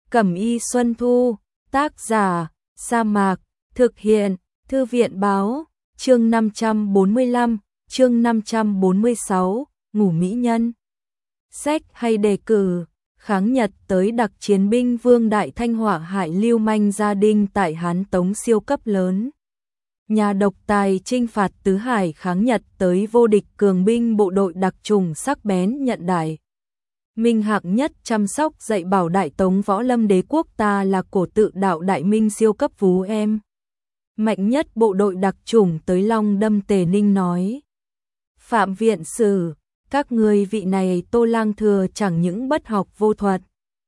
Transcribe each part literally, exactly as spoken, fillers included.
Cẩm y Xuân Thu, tác giả, Sa Mạc, thực hiện, Thư viện báo, chương năm trăm bốn mươi lăm, chương năm trăm bốn mươi sáu, ngủ mỹ nhân. Sách hay đề cử, kháng Nhật tới đặc chiến binh Vương Đại Thanh họa hại lưu manh gia đình tại Hán Tống siêu cấp lớn. Nhà độc tài chinh phạt tứ hải kháng Nhật tới vô địch cường binh bộ đội đặc trùng sắc bén nhận đại. Minh hạng nhất chăm sóc dạy bảo Đại Tống võ lâm đế quốc ta là cổ tự đạo đại minh siêu cấp vú em. Mạnh nhất bộ đội đặc trùng tới Long Đâm Tề Ninh nói. Phạm viện sử, các người vị này Tô Lang Thừa chẳng những bất học vô thuật.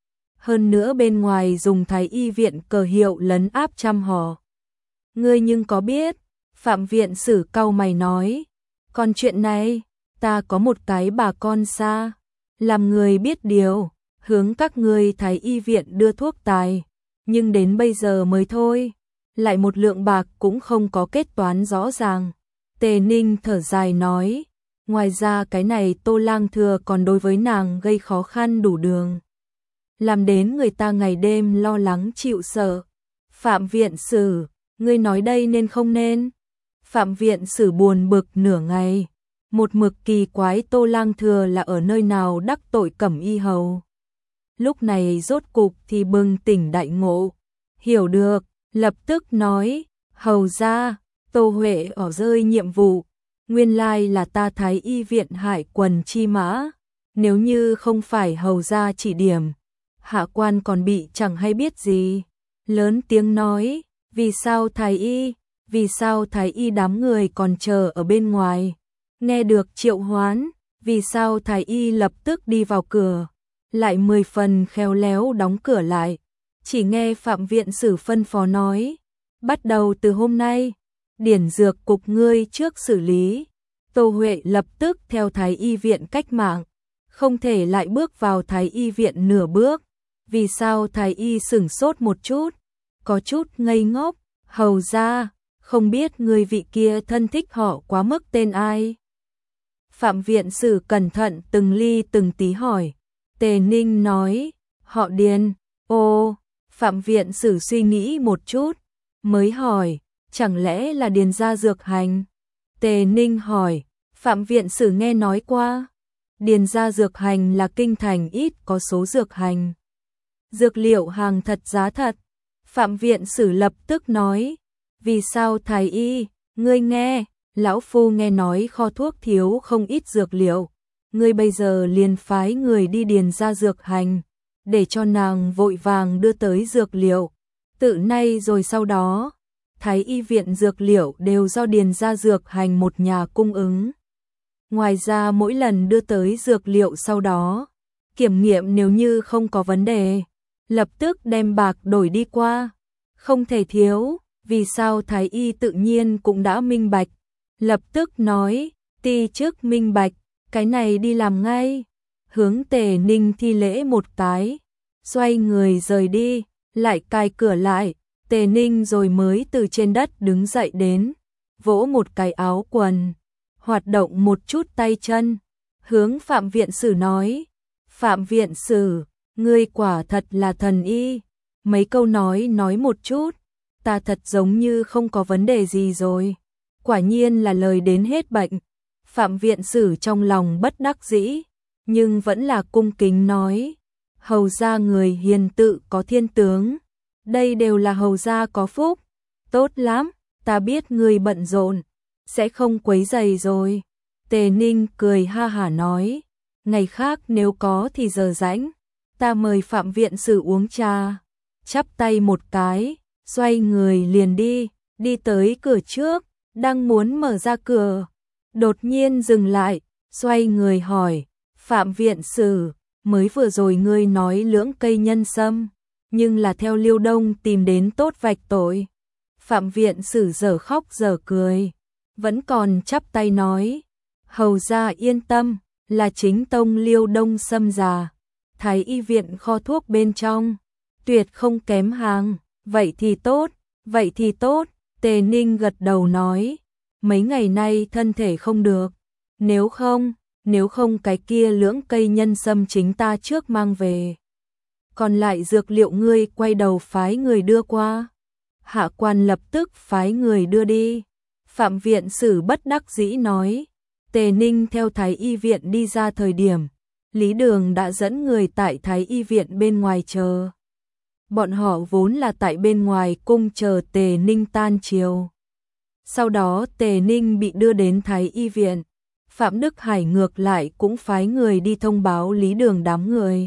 Hơn nữa bên ngoài dùng thái y viện cờ hiệu lấn áp trăm họ. Ngươi nhưng có biết, Phạm viện sử cau mày nói. Còn chuyện này, ta có một cái bà con xa. Làm người biết điều, hướng các ngươi thái y viện đưa thuốc tài. Nhưng đến bây giờ mới thôi. Lại một lượng bạc cũng không có kết toán rõ ràng. Tề Ninh thở dài nói. Ngoài ra cái này Tô Lang Thừa còn đối với nàng gây khó khăn đủ đường. Làm đến người ta ngày đêm lo lắng chịu sợ. Phạm viện sử, ngươi nói đây nên không nên. Phạm viện sử buồn bực nửa ngày. Một mực kỳ quái Tô Lang Thừa là ở nơi nào đắc tội Cẩm y hầu. Lúc này rốt cục thì bừng tỉnh đại ngộ. Hiểu được, lập tức nói, hầu ra, Tô Huệ ở rơi nhiệm vụ. Nguyên lai là ta thái y viện hải quần chi mã. Nếu như không phải hầu ra chỉ điểm, hạ quan còn bị chẳng hay biết gì. Lớn tiếng nói, vì sao thái y, vì sao thái y đám người còn chờ ở bên ngoài. Nghe được triệu hoán, vì sao thái y lập tức đi vào cửa, lại mười phần khéo léo đóng cửa lại. Chỉ nghe Phạm viện sử phân phó nói, bắt đầu từ hôm nay, điển dược cục ngươi trước xử lý. Tô Huệ lập tức theo thái y viện cách mạng, không thể lại bước vào thái y viện nửa bước. Vì sao thái y sửng sốt một chút, có chút ngây ngốc, hầu ra, không biết người vị kia thân thích họ quá mức tên ai. Phạm viện sử cẩn thận từng ly từng tí hỏi. Tề Ninh nói, họ Điền. Ô, Phạm viện sử suy nghĩ một chút, mới hỏi, chẳng lẽ là Điền gia dược hành? Tề Ninh hỏi, Phạm viện sử nghe nói qua. Điền gia dược hành là kinh thành ít có số dược hành. Dược liệu hàng thật giá thật. Phạm viện sử lập tức nói, vì sao thái y, ngươi nghe, lão phu nghe nói kho thuốc thiếu không ít dược liệu. Ngươi bây giờ liền phái người đi điền ra dược hành, để cho nàng vội vàng đưa tới dược liệu. Tự nay rồi sau đó, thái y viện dược liệu đều do điền ra dược hành một nhà cung ứng. Ngoài ra mỗi lần đưa tới dược liệu sau đó, kiểm nghiệm nếu như không có vấn đề, lập tức đem bạc đổi đi qua. Không thể thiếu, vì sao thái y tự nhiên cũng đã minh bạch. Lập tức nói, ti trước minh bạch, cái này đi làm ngay. Hướng Tề Ninh thi lễ một cái, xoay người rời đi, lại cài cửa lại. Tề Ninh rồi mới từ trên đất đứng dậy đến, vỗ một cái áo quần, hoạt động một chút tay chân, hướng Phạm viện sử nói, Phạm viện sử, ngươi quả thật là thần y, mấy câu nói nói một chút, ta thật giống như không có vấn đề gì rồi. Quả nhiên là lời đến hết bệnh. Phạm viện sử trong lòng bất đắc dĩ, nhưng vẫn là cung kính nói, hầu gia người hiền tự có thiên tướng, đây đều là hầu gia có phúc. Tốt lắm, ta biết người bận rộn, sẽ không quấy rầy rồi. Tề Ninh cười ha hả nói, ngày khác nếu có thì giờ rảnh, ta mời Phạm viện sử uống trà. Chắp tay một cái, xoay người liền đi, đi tới cửa trước. Đang muốn mở ra cửa, đột nhiên dừng lại, xoay người hỏi, Phạm viện sử, mới vừa rồi ngươi nói lưỡng cây nhân sâm, nhưng là theo Liêu Đông tìm đến tốt vạch tội. Phạm viện sử dở khóc dở cười, vẫn còn chắp tay nói, hầu ra yên tâm, là chính tông Liêu Đông sâm già, thái y viện kho thuốc bên trong, tuyệt không kém hàng, vậy thì tốt, vậy thì tốt. Tề Ninh gật đầu nói, mấy ngày nay thân thể không được, nếu không, nếu không cái kia lưỡng cây nhân sâm chính ta trước mang về. còn lại dược liệu ngươi quay đầu phái người đưa qua. Hạ quan lập tức phái người đưa đi. Phạm viện sử bất đắc dĩ nói. Tề Ninh theo Thái y viện đi ra thời điểm, Lý Đường đã dẫn người tại Thái y viện bên ngoài chờ. Bọn họ vốn là tại bên ngoài cung chờ Tề Ninh tan chiều. Sau đó Tề Ninh bị đưa đến Thái y viện. Phạm Đức Hải ngược lại cũng phái người đi thông báo Lý Đường đám người.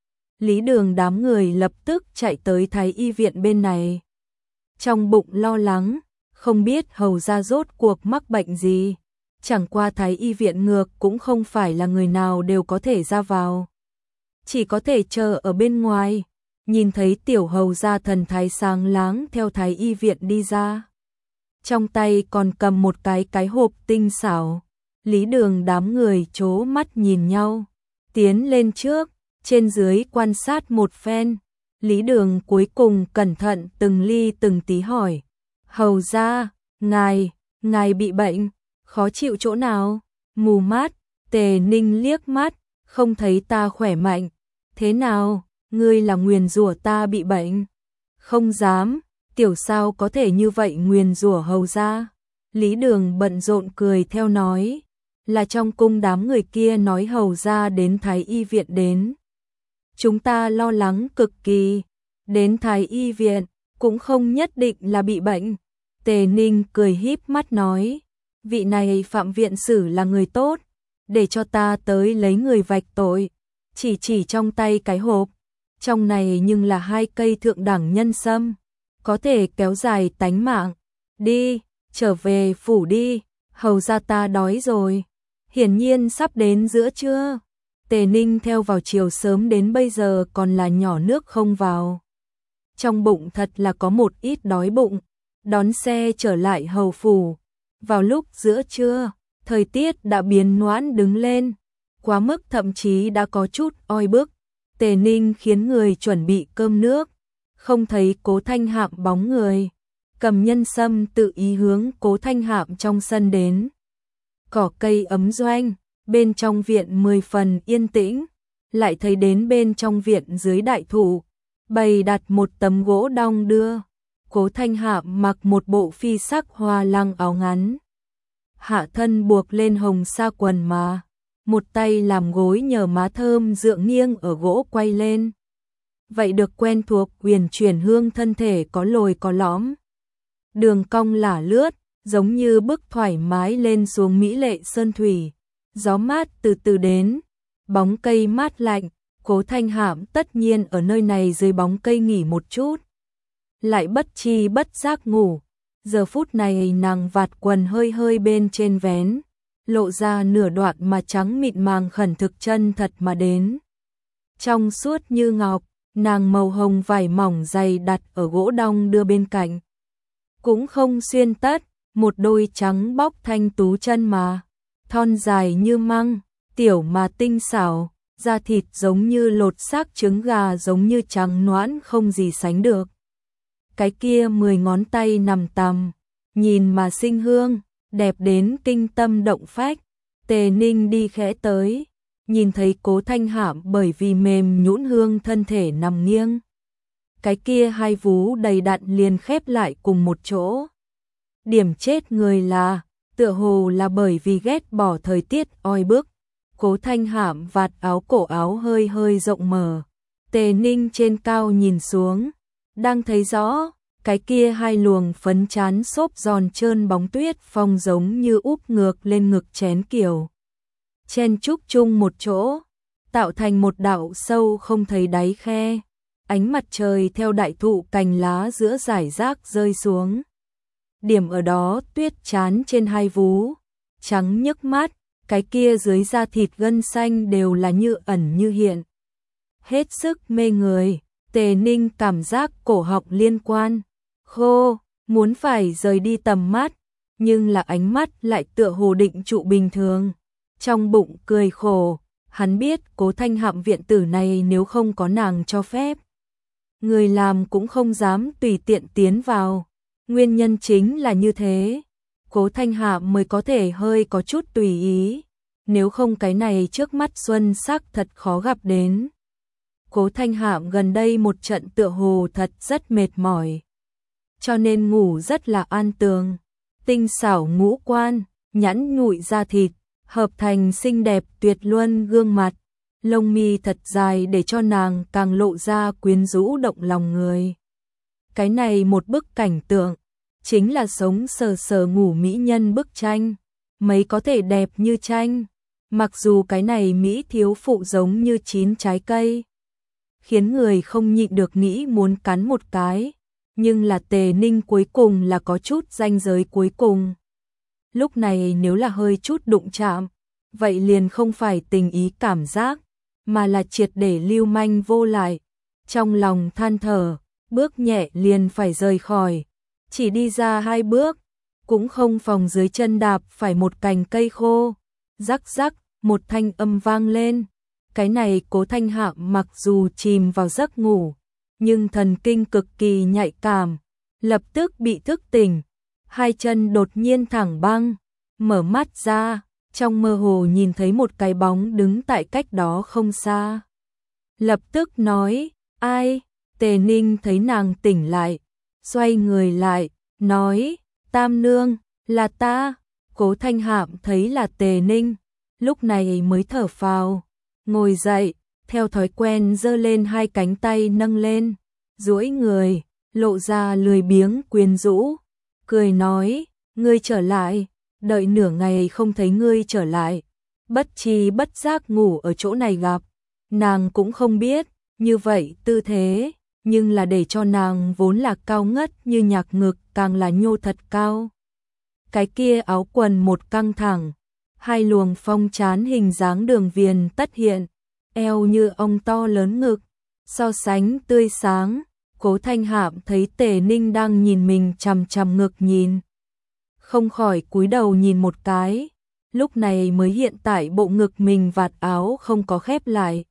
Lý Đường đám người lập tức chạy tới Thái y viện bên này. Trong bụng lo lắng, không biết hầu ra rốt cuộc mắc bệnh gì. Chẳng qua Thái y viện ngược cũng không phải là người nào đều có thể ra vào. Chỉ có thể chờ ở bên ngoài. Nhìn thấy tiểu hầu ra thần thái sáng láng theo Thái y viện đi ra. Trong tay còn cầm một cái cái hộp tinh xảo. Lý Đường đám người chố mắt nhìn nhau. Tiến lên trước, trên dưới quan sát một phen. Lý Đường cuối cùng cẩn thận từng ly từng tí hỏi. Hầu ra, ngài, ngài bị bệnh, khó chịu chỗ nào? Mù mắt, Tề Ninh liếc mắt, không thấy ta khỏe mạnh. Thế nào, ngươi là nguyền rủa ta bị bệnh? Không dám, tiểu sao có thể như vậy nguyền rủa hầu ra? Lý Đường bận rộn cười theo nói. Là trong cung đám người kia nói hầu ra đến Thái y viện đến. Chúng ta lo lắng cực kỳ. Đến Thái y viện, cũng không nhất định là bị bệnh. Tề Ninh cười híp mắt nói. Vị này Phạm viện sử là người tốt. Để cho ta tới lấy người vạch tội. Chỉ chỉ trong tay cái hộp. Trong này nhưng là hai cây thượng đẳng nhân sâm. Có thể kéo dài tánh mạng. Đi, trở về phủ đi. Hầu ra ta đói rồi. Hiển nhiên sắp đến giữa trưa. Tề Ninh theo vào chiều sớm đến bây giờ còn là nhỏ nước không vào. Trong bụng thật là có một ít đói bụng. Đón xe trở lại hầu phủ. Vào lúc giữa trưa, thời tiết đã biến noãn đứng lên. Quá mức thậm chí đã có chút oi bức. Tề Ninh khiến người chuẩn bị cơm nước. Không thấy Cố Thanh Hạm bóng người. Cầm nhân sâm tự ý hướng Cố Thanh Hạm trong sân đến. Cỏ cây ấm doanh, bên trong viện mười phần yên tĩnh, lại thấy đến bên trong viện dưới đại thụ, bày đặt một tấm gỗ đong đưa. Cố Thanh Hạm mặc một bộ phi sắc hoa lăng áo ngắn, hạ thân buộc lên hồng sa quần mà, một tay làm gối nhờ má thơm dựa nghiêng ở gỗ quay lên. Vậy được quen thuộc uyển chuyển hương thân thể có lồi có lõm, đường cong lả lướt, giống như bước thoải mái lên xuống mỹ lệ sơn thủy. Gió mát từ từ đến, bóng cây mát lạnh, Cố Thanh Hạm tất nhiên ở nơi này dưới bóng cây nghỉ một chút. Lại bất chi bất giác ngủ, giờ phút này nàng vạt quần hơi hơi bên trên vén, lộ ra nửa đoạn mà trắng mịn màng khẩn thực chân thật mà đến. Trong suốt như ngọc, nàng màu hồng vải mỏng dày đặt ở gỗ đong đưa bên cạnh. Cũng không xuyên tất, một đôi trắng bóc thanh tú chân mà, thon dài như măng, tiểu mà tinh xảo, da thịt giống như lột xác trứng gà giống như trắng nõn không gì sánh được. Cái kia mười ngón tay nằm tằm, nhìn mà sinh hương, đẹp đến kinh tâm động phách. Tề Ninh đi khẽ tới, nhìn thấy Cố Thanh Hạm bởi vì mềm nhũn hương thân thể nằm nghiêng. Cái kia hai vú đầy đặn liền khép lại cùng một chỗ. Điểm chết người là, tựa hồ là bởi vì ghét bỏ thời tiết oi bức. Cố Thanh Hạm vạt áo cổ áo hơi hơi rộng mở. Tề Ninh trên cao nhìn xuống, đang thấy rõ, cái kia hai luồng phấn chán xốp giòn trơn bóng tuyết phong giống như úp ngược lên ngực chén kiểu. Chen chúc chung một chỗ, tạo thành một đạo sâu không thấy đáy khe. Ánh mặt trời theo đại thụ cành lá giữa rải rác rơi xuống. Điểm ở đó tuyết chán trên hai vú, trắng nhức mắt, cái kia dưới da thịt gân xanh đều là như ẩn như hiện. Hết sức mê người, Tề Ninh cảm giác cổ họng liên quan, khô, muốn phải rời đi tầm mắt, nhưng là ánh mắt lại tựa hồ định trụ bình thường. Trong bụng cười khổ, hắn biết Cố Thanh Hạm viện tử này nếu không có nàng cho phép, người làm cũng không dám tùy tiện tiến vào. Nguyên nhân chính là như thế, Cố Thanh Hạm mới có thể hơi có chút tùy ý, nếu không cái này trước mắt xuân sắc thật khó gặp đến. Cố Thanh Hạm gần đây một trận tựa hồ thật rất mệt mỏi, cho nên ngủ rất là an tường. Tinh xảo ngũ quan, nhẵn nhụi da thịt, hợp thành xinh đẹp tuyệt luân gương mặt, lông mi thật dài để cho nàng càng lộ ra quyến rũ động lòng người. Cái này một bức cảnh tượng, chính là sống sờ sờ ngủ mỹ nhân bức tranh, mấy có thể đẹp như tranh. Mặc dù cái này mỹ thiếu phụ giống như chín trái cây, khiến người không nhịn được nghĩ muốn cắn một cái, nhưng là Tề Ninh cuối cùng là có chút ranh giới cuối cùng. Lúc này nếu là hơi chút đụng chạm, vậy liền không phải tình ý cảm giác, mà là triệt để lưu manh vô lại. Trong lòng than thở, bước nhẹ liền phải rời khỏi, chỉ đi ra hai bước, cũng không phòng dưới chân đạp phải một cành cây khô. Rắc rắc, một thanh âm vang lên. Cái này Cố Thanh Hạm mặc dù chìm vào giấc ngủ, nhưng thần kinh cực kỳ nhạy cảm, lập tức bị thức tỉnh, hai chân đột nhiên thẳng băng, mở mắt ra, trong mơ hồ nhìn thấy một cái bóng đứng tại cách đó không xa. Lập tức nói, ai? Tề Ninh thấy nàng tỉnh lại, xoay người lại, nói, Tam nương, là ta. Cố Thanh Hạm thấy là Tề Ninh, lúc này mới thở phào, ngồi dậy, theo thói quen giơ lên hai cánh tay nâng lên, duỗi người, lộ ra lười biếng quyến rũ, cười nói, ngươi trở lại, đợi nửa ngày không thấy ngươi trở lại, bất tri bất giác ngủ ở chỗ này gặp. Nàng cũng không biết, như vậy tư thế, nhưng là để cho nàng vốn là cao ngất như nhạc ngực càng là nhô thật cao. Cái kia áo quần một căng thẳng, hai luồng phong trán hình dáng đường viền tất hiện, eo như ong to lớn ngực, so sánh tươi sáng. Cố Thanh Hạm thấy Tề Ninh đang nhìn mình chằm chằm ngực nhìn, không khỏi cúi đầu nhìn một cái, lúc này mới hiện tại bộ ngực mình vạt áo không có khép lại,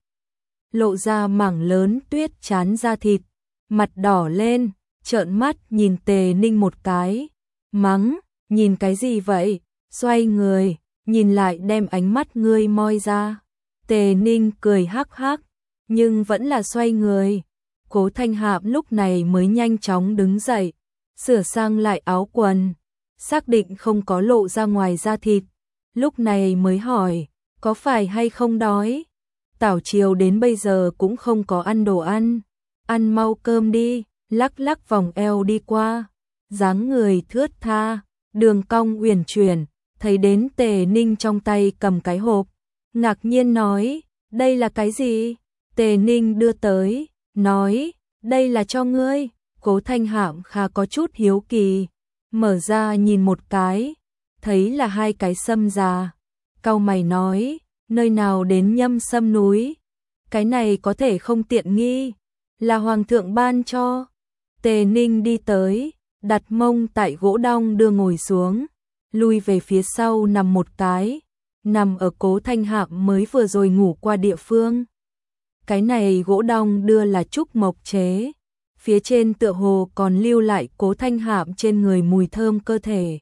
lộ ra mảng lớn tuyết chán da thịt, mặt đỏ lên, trợn mắt nhìn Tề Ninh một cái, mắng, nhìn cái gì vậy? Xoay người, nhìn lại đem ánh mắt ngươi moi ra. Tề Ninh cười hắc hắc, nhưng vẫn là xoay người. Cố Thanh Hạm lúc này mới nhanh chóng đứng dậy, sửa sang lại áo quần, xác định không có lộ ra ngoài da thịt, lúc này mới hỏi, có phải hay không đói? Tảo chiều đến bây giờ cũng không có ăn đồ ăn, ăn mau cơm đi, lắc lắc vòng eo đi qua, dáng người thướt tha, đường cong uyển chuyển, thấy đến Tề Ninh trong tay cầm cái hộp, ngạc nhiên nói, đây là cái gì? Tề Ninh đưa tới, nói, đây là cho ngươi. Cố Thanh Hạm khá có chút hiếu kỳ, mở ra nhìn một cái, thấy là hai cái sâm già, cau mày nói, nơi nào đến nhâm sâm núi, cái này có thể không tiện nghi, là hoàng thượng ban cho. Tề Ninh đi tới, đặt mông tại gỗ đong đưa ngồi xuống, lui về phía sau nằm một cái, nằm ở Cố Thanh Hạm mới vừa rồi ngủ qua địa phương. Cái này gỗ đong đưa là trúc mộc chế, phía trên tựa hồ còn lưu lại Cố Thanh Hạm trên người mùi thơm cơ thể.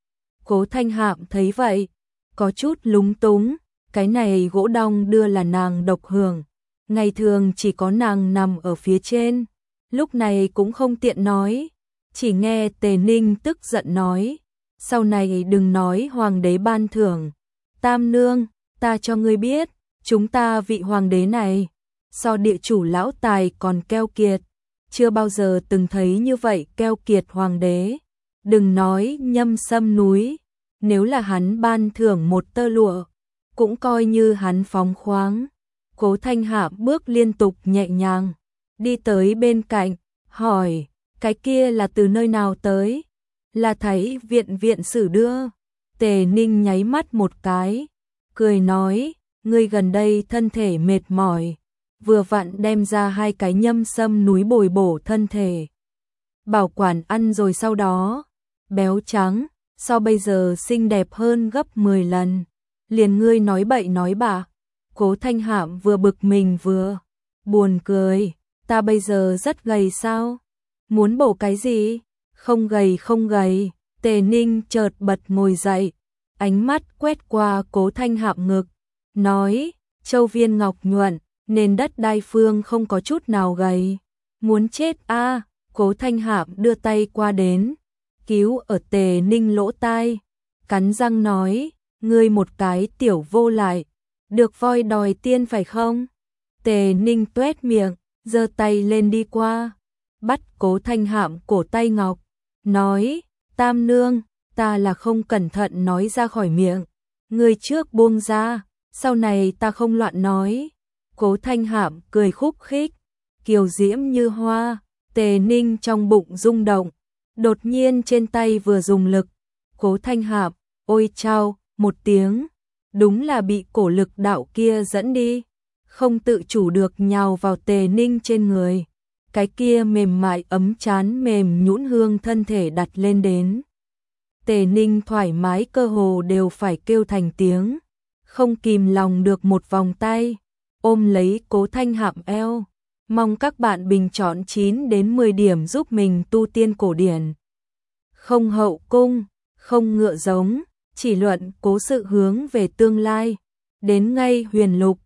Cố Thanh Hạm thấy vậy, có chút lúng túng, cái này gỗ đong đưa là nàng độc hưởng, ngày thường chỉ có nàng nằm ở phía trên, lúc này cũng không tiện nói, chỉ nghe Tề Ninh tức giận nói, sau này đừng nói hoàng đế ban thưởng. Tam nương, ta cho ngươi biết, chúng ta vị hoàng đế này, so địa chủ lão tài còn keo kiệt, chưa bao giờ từng thấy như vậy keo kiệt hoàng đế. Đừng nói nhâm sâm núi, nếu là hắn ban thưởng một tơ lụa, cũng coi như hắn phóng khoáng. Cố Thanh Hạm bước liên tục nhẹ nhàng, đi tới bên cạnh, hỏi, cái kia là từ nơi nào tới? Là thấy viện viện sử đưa. Tề Ninh nháy mắt một cái, cười nói, ngươi gần đây thân thể mệt mỏi, vừa vặn đem ra hai cái nhâm sâm núi bồi bổ thân thể. Bảo quản ăn rồi sau đó, béo trắng, so bây giờ xinh đẹp hơn gấp mười lần. Liền ngươi nói bậy nói bạ. Cố Thanh Hạm vừa bực mình vừa buồn cười, ta bây giờ rất gầy sao? Muốn bổ cái gì? Không gầy không gầy. Tề Ninh chợt bật ngồi dậy, ánh mắt quét qua Cố Thanh Hạm ngực, nói, châu viên ngọc nhuận, nên đất đai phương không có chút nào gầy. Muốn chết a, Cố Thanh Hạm đưa tay qua đến, cứu ở Tề Ninh lỗ tai, cắn răng nói, ngươi một cái tiểu vô lại, được voi đòi tiên phải không? Tề Ninh tuét miệng, giơ tay lên đi qua, bắt Cố Thanh Hạm cổ tay ngọc, nói, Tam nương, ta là không cẩn thận nói ra khỏi miệng, ngươi trước buông ra, sau này ta không loạn nói. Cố Thanh Hạm cười khúc khích, kiều diễm như hoa. Tề Ninh trong bụng rung động, đột nhiên trên tay vừa dùng lực, Cố Thanh Hạm, ôi chao, một tiếng, đúng là bị cổ lực đạo kia dẫn đi, không tự chủ được nhào vào Tề Ninh trên người, cái kia mềm mại ấm chán mềm nhũn hương thân thể đặt lên đến. Tề Ninh thoải mái cơ hồ đều phải kêu thành tiếng, không kìm lòng được một vòng tay, ôm lấy Cố Thanh Hạm eo. Mong các bạn bình chọn chín đến mười điểm giúp mình tu tiên cổ điển. Không hậu cung, không ngựa giống, chỉ luận cố sự hướng về tương lai. Đến ngay huyền lục,